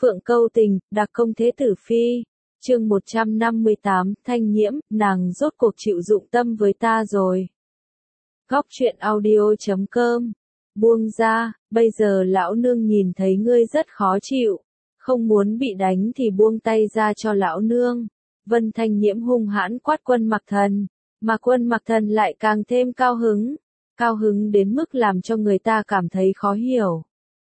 Phượng câu tình, đặc công thế tử phi. Chương 158, Thanh Nhiễm, nàng rốt cuộc chịu dụng tâm với ta rồi. Góc truyện audio.com. Buông ra, bây giờ lão nương nhìn thấy ngươi rất khó chịu, không muốn bị đánh thì buông tay ra cho lão nương. Vân Thanh Nhiễm hung hãn quát Quân Mặc Thần, mà Quân Mặc Thần lại càng thêm cao hứng đến mức làm cho người ta cảm thấy khó hiểu.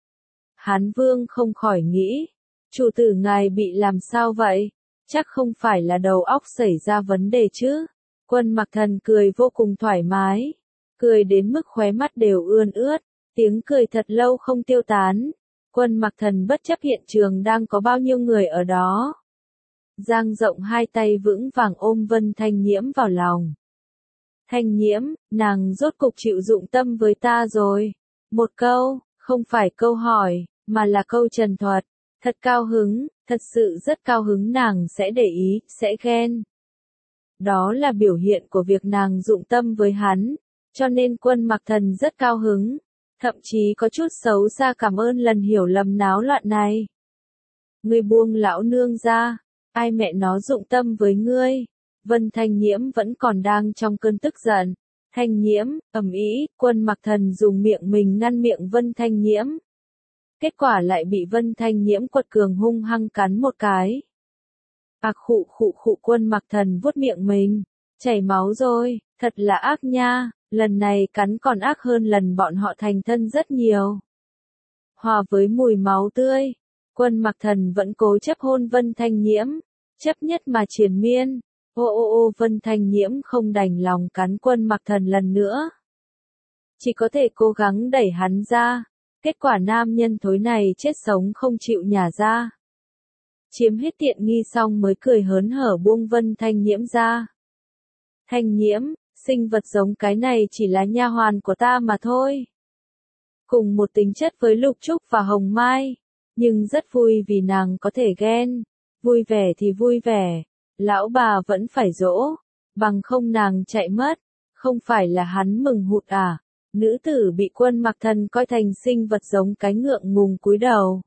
Hán Vương không khỏi nghĩ, chủ tử ngài bị làm sao vậy? Chắc không phải là đầu óc xảy ra vấn đề chứ? Quân Mặc Thần cười vô cùng thoải mái, cười đến mức khóe mắt đều ươn ướt, tiếng cười thật lâu không tiêu tán. Quân Mặc Thần bất chấp hiện trường đang có bao nhiêu người ở đó, dang rộng hai tay vững vàng ôm Vân Thanh Nhiễm vào lòng. Thanh Nhiễm, nàng rốt cục chịu dụng tâm với ta rồi. Một câu, không phải câu hỏi, mà là câu trần thuật. Thật cao hứng, thật sự rất cao hứng nàng sẽ để ý, sẽ ghen. Đó là biểu hiện của việc nàng dụng tâm với hắn, cho nên Quân Mặc Thần rất cao hứng, thậm chí có chút xấu xa cảm ơn lần hiểu lầm náo loạn này. Ngươi buông lão nương ra, ai mẹ nó dụng tâm với ngươi? Vân Thanh Nhiễm vẫn còn đang trong cơn tức giận. Thanh Nhiễm, ầm ĩ, Quân Mặc Thần dùng miệng mình ngăn miệng Vân Thanh Nhiễm. Kết quả lại bị Vân Thanh Nhiễm quật cường hung hăng cắn một cái. Khụ Quân Mặc Thần vuốt miệng mình, chảy máu rồi, thật là ác nha, lần này cắn còn ác hơn lần bọn họ thành thân rất nhiều. Hòa với mùi máu tươi, Quân Mặc Thần vẫn cố chấp hôn Vân Thanh Nhiễm, chấp nhất mà triền miên. Vân Thanh Nhiễm không đành lòng cắn Quân Mặc Thần lần nữa, chỉ có thể cố gắng đẩy hắn ra. Kết quả nam nhân thối này chết sống không chịu nhả ra. Chiếm hết tiện nghi xong mới cười hớn hở buông Vân Thanh Nhiễm ra. Thanh Nhiễm, sinh vật giống cái này chỉ là nha hoàn của ta mà thôi. Cùng một tính chất với Lục Trúc và Hồng Mai, nhưng rất vui vì nàng có thể ghen. Vui vẻ thì vui vẻ, lão bà vẫn phải dỗ, bằng không nàng chạy mất, không phải là hắn mừng hụt à? Nữ tử bị Quân Mặc Thần coi thành sinh vật giống cái ngượng ngùng cúi đầu.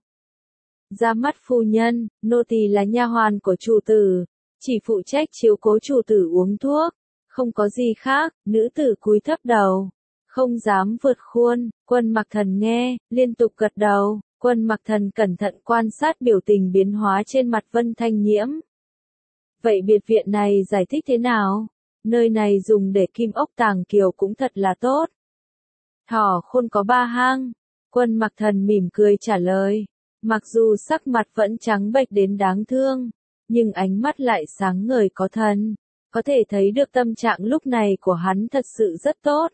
Ra mắt phu nhân, nô tỳ là nha hoàn của chủ tử, chỉ phụ trách chiếu cố chủ tử uống thuốc, không có gì khác. Nữ tử cúi thấp đầu, không dám vượt khuôn. Quân Mặc Thần nghe, liên tục gật đầu. Quân Mặc Thần cẩn thận quan sát biểu tình biến hóa trên mặt Vân Thanh Nhiễm. Vậy biệt viện này giải thích thế nào? Nơi này dùng để kim ốc tàng kiều cũng thật là tốt. Thỏ khôn có ba hang. Quân Mặc Thần mỉm cười trả lời. Mặc dù sắc mặt vẫn trắng bệch đến đáng thương, nhưng ánh mắt lại sáng ngời có thần. Có thể thấy được tâm trạng lúc này của hắn thật sự rất tốt.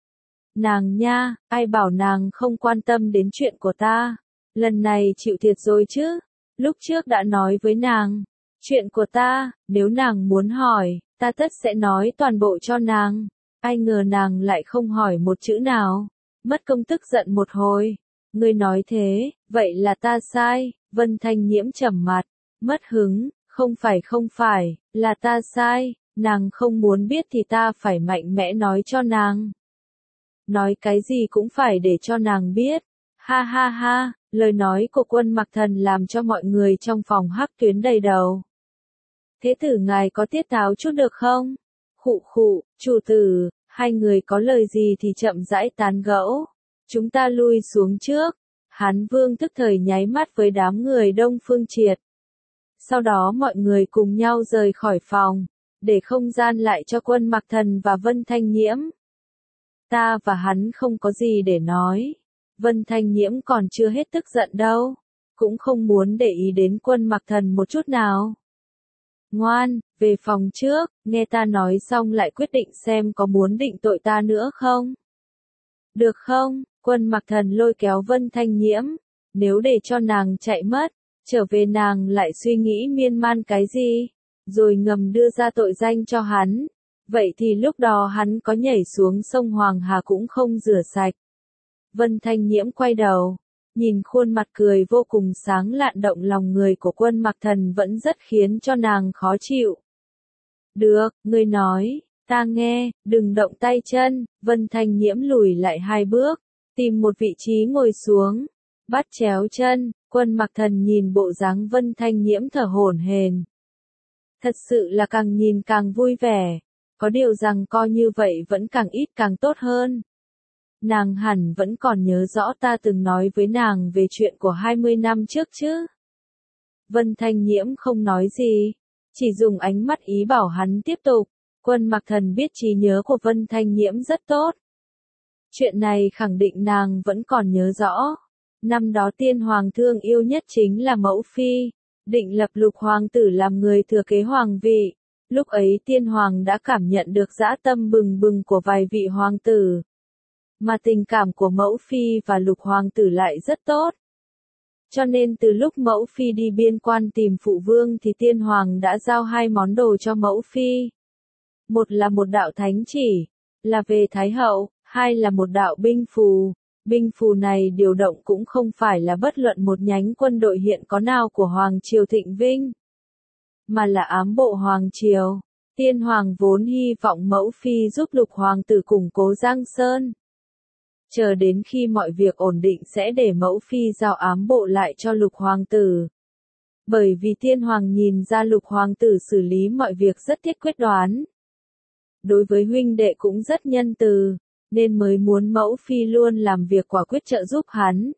Nàng nha, ai bảo nàng không quan tâm đến chuyện của ta. Lần này chịu thiệt rồi chứ. Lúc trước đã nói với nàng, chuyện của ta, nếu nàng muốn hỏi, ta tất sẽ nói toàn bộ cho nàng. Ai ngờ nàng lại không hỏi một chữ nào. Mất công tức giận một hồi. Ngươi nói thế, vậy là ta sai. Vân Thanh Nhiễm trầm mặt, mất hứng, không phải, là ta sai. Nàng không muốn biết thì ta phải mạnh mẽ nói cho nàng. Nói cái gì cũng phải để cho nàng biết. Ha ha ha, lời nói của Quân Mặc Thần làm cho mọi người trong phòng hắc tuyến đầy đầu. Thế tử ngài có tiết tháo chút được không? Khụ, chủ tử, hai người có lời gì thì chậm rãi tán gẫu. Chúng ta lui xuống trước. Hán Vương tức thời nháy mắt với đám người Đông Phương Triệt. Sau đó mọi người cùng nhau rời khỏi phòng, để không gian lại cho Quân Mặc Thần và Vân Thanh Nhiễm. Ta và hắn không có gì để nói. Vân Thanh Nhiễm còn chưa hết tức giận đâu, cũng không muốn để ý đến Quân Mặc Thần một chút nào. Ngoan, về phòng trước, nghe ta nói xong lại quyết định xem có muốn định tội ta nữa không? Được không? Quân Mặc Thần lôi kéo Vân Thanh Nhiễm, nếu để cho nàng chạy mất, trở về nàng lại suy nghĩ miên man cái gì, rồi ngầm đưa ra tội danh cho hắn. Vậy thì lúc đó hắn có nhảy xuống sông Hoàng Hà cũng không rửa sạch. Vân Thanh Nhiễm quay đầu, nhìn khuôn mặt cười vô cùng sáng lạn động lòng người của Quân Mặc Thần vẫn rất khiến cho nàng khó chịu. Được, ngươi nói, ta nghe, đừng động tay chân. Vân Thanh Nhiễm lùi lại hai bước, tìm một vị trí ngồi xuống, bắt chéo chân. Quân Mặc Thần nhìn bộ dáng Vân Thanh Nhiễm thở hổn hển. Thật sự là càng nhìn càng vui vẻ, có điều rằng coi như vậy vẫn càng ít càng tốt hơn. Nàng hẳn vẫn còn nhớ rõ ta từng nói với nàng về chuyện của 20 năm trước chứ. Vân Thanh Nhiễm không nói gì, chỉ dùng ánh mắt ý bảo hắn tiếp tục. Quân Mặc Thần biết trí nhớ của Vân Thanh Nhiễm rất tốt. Chuyện này khẳng định nàng vẫn còn nhớ rõ. Năm đó tiên hoàng thương yêu nhất chính là mẫu phi, định lập Lục hoàng tử làm người thừa kế hoàng vị. Lúc ấy tiên hoàng đã cảm nhận được dã tâm bừng bừng của vài vị hoàng tử. Mà tình cảm của mẫu phi và Lục hoàng tử lại rất tốt. Cho nên từ lúc mẫu phi đi biên quan tìm phụ vương thì tiên hoàng đã giao 2 món đồ cho mẫu phi. Một là một đạo thánh chỉ, là về Thái hậu, 2 là một đạo binh phù. Binh phù này điều động cũng không phải là bất luận một nhánh quân đội hiện có nào của Hoàng Triều Thịnh Vinh, mà là ám bộ Hoàng Triều. Tiên hoàng vốn hy vọng mẫu phi giúp Lục hoàng tử củng cố Giang Sơn. Chờ đến khi mọi việc ổn định sẽ để mẫu phi giao ám bộ lại cho Lục hoàng tử. Bởi vì tiên hoàng nhìn ra Lục hoàng tử xử lý mọi việc rất thiết quyết đoán. Đối với huynh đệ cũng rất nhân từ, nên mới muốn mẫu phi luôn làm việc quả quyết trợ giúp hắn.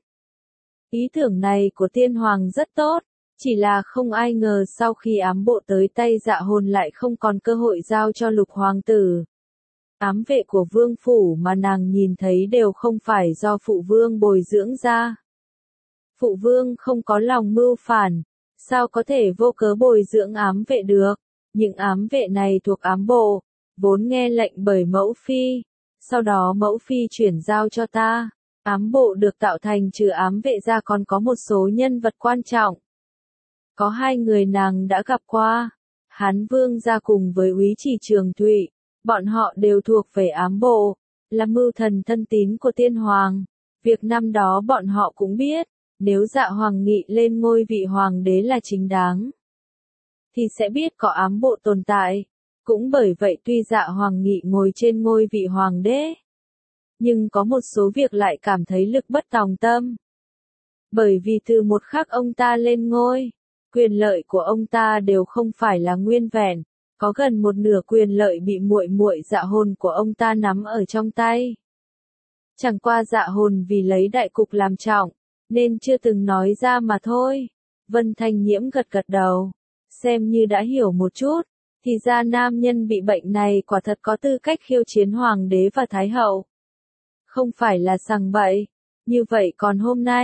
Ý tưởng này của tiên hoàng rất tốt, chỉ là không ai ngờ sau khi ám bộ tới tay Dạ Hồn lại không còn cơ hội giao cho Lục hoàng tử. Ám vệ của vương phủ mà nàng nhìn thấy đều không phải do phụ vương bồi dưỡng ra. Phụ vương không có lòng mưu phản, sao có thể vô cớ bồi dưỡng ám vệ được? Những ám vệ này thuộc ám bộ, vốn nghe lệnh bởi mẫu phi. Sau đó mẫu phi chuyển giao cho ta. Ám bộ được tạo thành trừ ám vệ ra còn có một số nhân vật quan trọng. Có 2 người nàng đã gặp qua. Hán Vương gia cùng với Úy Chỉ Trường Thụy. Bọn họ đều thuộc về ám bộ, là mưu thần thân tín của tiên hoàng. Việc năm đó bọn họ cũng biết, nếu Dạ Hoàng Nghị lên ngôi vị hoàng đế là chính đáng, thì sẽ biết có ám bộ tồn tại. Cũng bởi vậy tuy Dạ Hoàng Nghị ngồi trên ngôi vị hoàng đế, nhưng có một số việc lại cảm thấy lực bất tòng tâm. Bởi vì từ một khắc ông ta lên ngôi, quyền lợi của ông ta đều không phải là nguyên vẹn, có gần một nửa quyền lợi bị muội muội Dạ Hồn của ông ta nắm ở trong tay. Chẳng qua Dạ Hồn vì lấy đại cục làm trọng, nên chưa từng nói ra mà thôi. Vân Thanh Nhiễm gật gật đầu, xem như đã hiểu một chút. Thì ra nam nhân bị bệnh này quả thật có tư cách khiêu chiến hoàng đế và thái hậu. Không phải là sằng bậy. Như vậy còn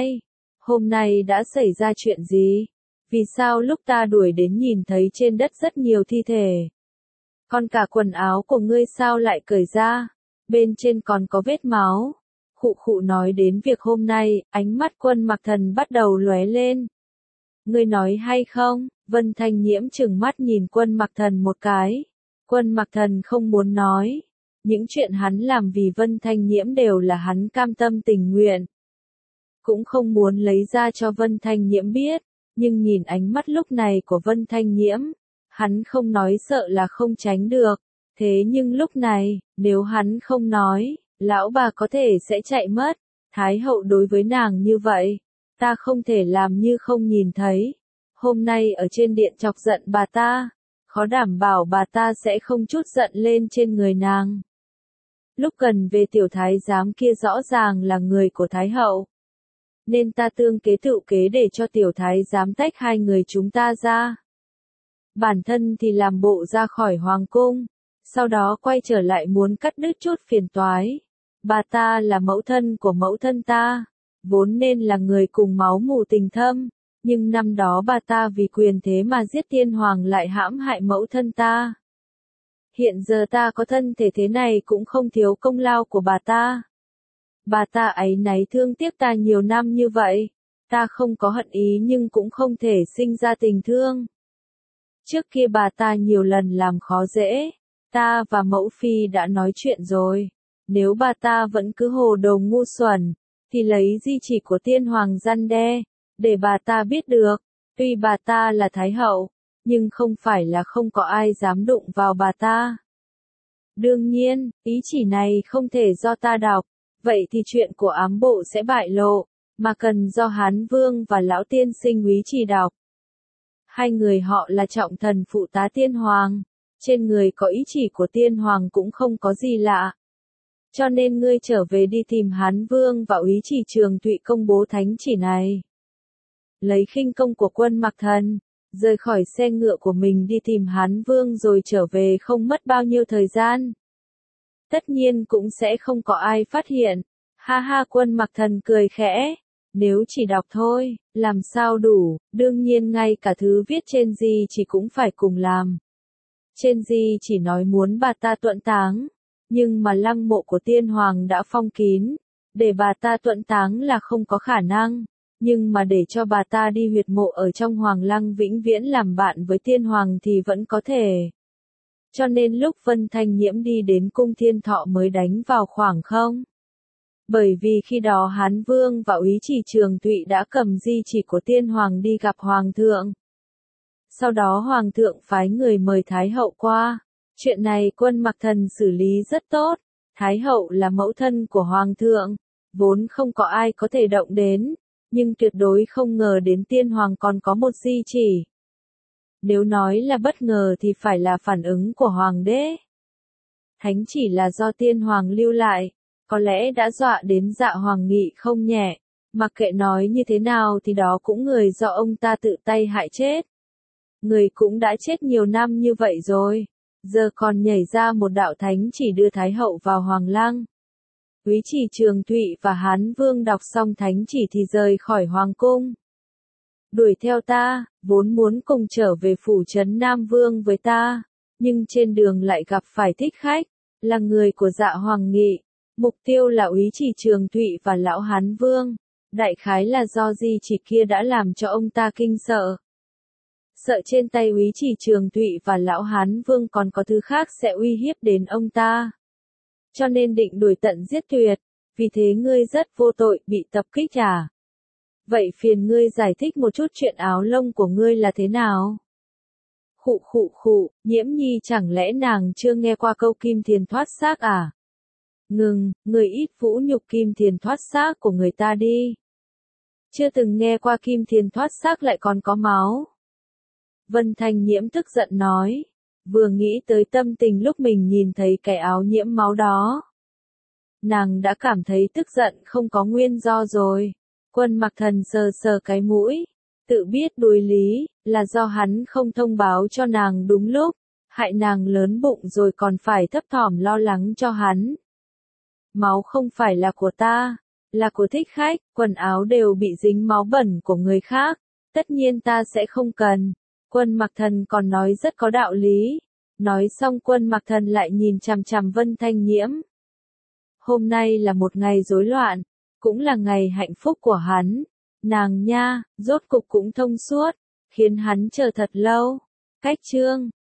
hôm nay đã xảy ra chuyện gì? Vì sao lúc ta đuổi đến nhìn thấy trên đất rất nhiều thi thể? Còn cả quần áo của ngươi sao lại cởi ra? Bên trên còn có vết máu. Khụ khụ nói đến việc hôm nay, ánh mắt Quân Mặc Thần bắt đầu lóe lên. Ngươi nói hay không? Vân Thanh Nhiễm trừng mắt nhìn Quân Mặc Thần một cái. Quân Mặc Thần không muốn nói. Những chuyện hắn làm vì Vân Thanh Nhiễm đều là hắn cam tâm tình nguyện. Cũng không muốn lấy ra cho Vân Thanh Nhiễm biết. Nhưng nhìn ánh mắt lúc này của Vân Thanh Nhiễm, hắn không nói sợ là không tránh được. Thế nhưng lúc này, nếu hắn không nói, lão bà có thể sẽ chạy mất. Thái hậu đối với nàng như vậy, ta không thể làm như không nhìn thấy. Hôm nay ở trên điện chọc giận bà ta, khó đảm bảo bà ta sẽ không chút giận lên trên người nàng. Lúc gần về tiểu thái giám kia rõ ràng là người của Thái hậu. Nên ta tương kế tự kế để cho tiểu thái giám tách 2 người chúng ta ra. Bản thân thì làm bộ ra khỏi hoàng cung, sau đó quay trở lại muốn cắt đứt chút phiền toái. Bà ta là mẫu thân của mẫu thân ta, vốn nên là người cùng máu mủ tình thâm, nhưng năm đó bà ta vì quyền thế mà giết tiên hoàng lại hãm hại mẫu thân ta. Hiện giờ ta có thân thể thế này cũng không thiếu công lao của bà ta. Bà ta áy náy thương tiếc ta nhiều năm như vậy, ta không có hận ý nhưng cũng không thể sinh ra tình thương. Trước kia bà ta nhiều lần làm khó dễ, ta và mẫu phi đã nói chuyện rồi. Nếu bà ta vẫn cứ hồ đồ ngu xuẩn, thì lấy di chỉ của tiên hoàng răn đe, để bà ta biết được, tuy bà ta là thái hậu, nhưng không phải là không có ai dám đụng vào bà ta. Đương nhiên, ý chỉ này không thể do ta đọc, vậy thì chuyện của ám bộ sẽ bại lộ, mà cần do Hán Vương và Lão Tiên Sinh úy trì đọc. Hai người họ là trọng thần phụ tá tiên hoàng, trên người có ý chỉ của tiên hoàng cũng không có gì lạ. Cho nên ngươi trở về đi tìm Hán Vương và úy trì Trường Thụy công bố thánh chỉ này. Lấy khinh công của Quân Mặc Thần, rời khỏi xe ngựa của mình đi tìm Hán Vương rồi trở về không mất bao nhiêu thời gian. Tất nhiên cũng sẽ không có ai phát hiện. Ha ha, Quân Mặc Thần cười khẽ. Nếu chỉ đọc thôi, làm sao đủ, đương nhiên ngay cả thứ viết trên di chỉ cũng phải cùng làm. Trên di chỉ nói muốn bà ta tuẫn táng, nhưng mà lăng mộ của tiên hoàng đã phong kín, để bà ta tuẫn táng là không có khả năng, nhưng mà để cho bà ta đi huyệt mộ ở trong hoàng lăng vĩnh viễn làm bạn với tiên hoàng thì vẫn có thể. Cho nên lúc Vân Thanh Nhiễm đi đến cung Thiên Thọ mới đánh vào khoảng không. Bởi vì khi đó Hán Vương và úy trì Trường Thụy đã cầm di chỉ của tiên hoàng đi gặp hoàng thượng. Sau đó hoàng thượng phái người mời Thái hậu qua. Chuyện này Quân Mặc Thần xử lý rất tốt. Thái hậu là mẫu thân của hoàng thượng, vốn không có ai có thể động đến, nhưng tuyệt đối không ngờ đến tiên hoàng còn có một di chỉ. Nếu nói là bất ngờ thì phải là phản ứng của hoàng đế. Thánh chỉ là do tiên hoàng lưu lại, có lẽ đã dọa đến Dạ Hoàng Nghị không nhẹ, mặc kệ nói như thế nào thì đó cũng người do ông ta tự tay hại chết. Người cũng đã chết nhiều năm như vậy rồi, giờ còn nhảy ra một đạo thánh chỉ đưa Thái hậu vào hoàng lăng. Úy trì Trường Thụy và Hán Vương đọc xong thánh chỉ thì rời khỏi hoàng cung. Đuổi theo ta, vốn muốn cùng trở về phủ trấn Nam Vương với ta, nhưng trên đường lại gặp phải thích khách, là người của Dạ Hoàng Nghị. Mục tiêu là úy trì Trường Thụy và Lão Hán Vương. Đại khái là do di chỉ kia đã làm cho ông ta kinh sợ. Sợ trên tay úy trì Trường Thụy và Lão Hán Vương còn có thứ khác sẽ uy hiếp đến ông ta. Cho nên định đuổi tận giết tuyệt. Vì thế ngươi rất vô tội, bị tập kích à? Vậy phiền ngươi giải thích một chút chuyện áo lông của ngươi là thế nào? Khụ, Nhiễm Nhi chẳng lẽ nàng chưa nghe qua câu kim thiền thoát xác à? Ngừng, người ít vũ nhục kim thiền thoát xác của người ta đi. Chưa từng nghe qua kim thiền thoát xác lại còn có máu. Vân Thanh Nhiễm tức giận nói, vừa nghĩ tới tâm tình lúc mình nhìn thấy cái áo nhiễm máu đó. Nàng đã cảm thấy tức giận không có nguyên do rồi. Quân Mặc Thần sờ sờ cái mũi, tự biết đối lý, là do hắn không thông báo cho nàng đúng lúc, hại nàng lớn bụng rồi còn phải thấp thỏm lo lắng cho hắn. Máu không phải là của ta, là của thích khách, quần áo đều bị dính máu bẩn của người khác, tất nhiên ta sẽ không cần. Quân Mặc Thần còn nói rất có đạo lý. Nói xong Quân Mặc Thần lại nhìn chằm chằm Vân Thanh Nhiễm. Hôm nay là một ngày rối loạn, cũng là ngày hạnh phúc của hắn. Nàng nha, rốt cục cũng thông suốt, khiến hắn chờ thật lâu. Cách chương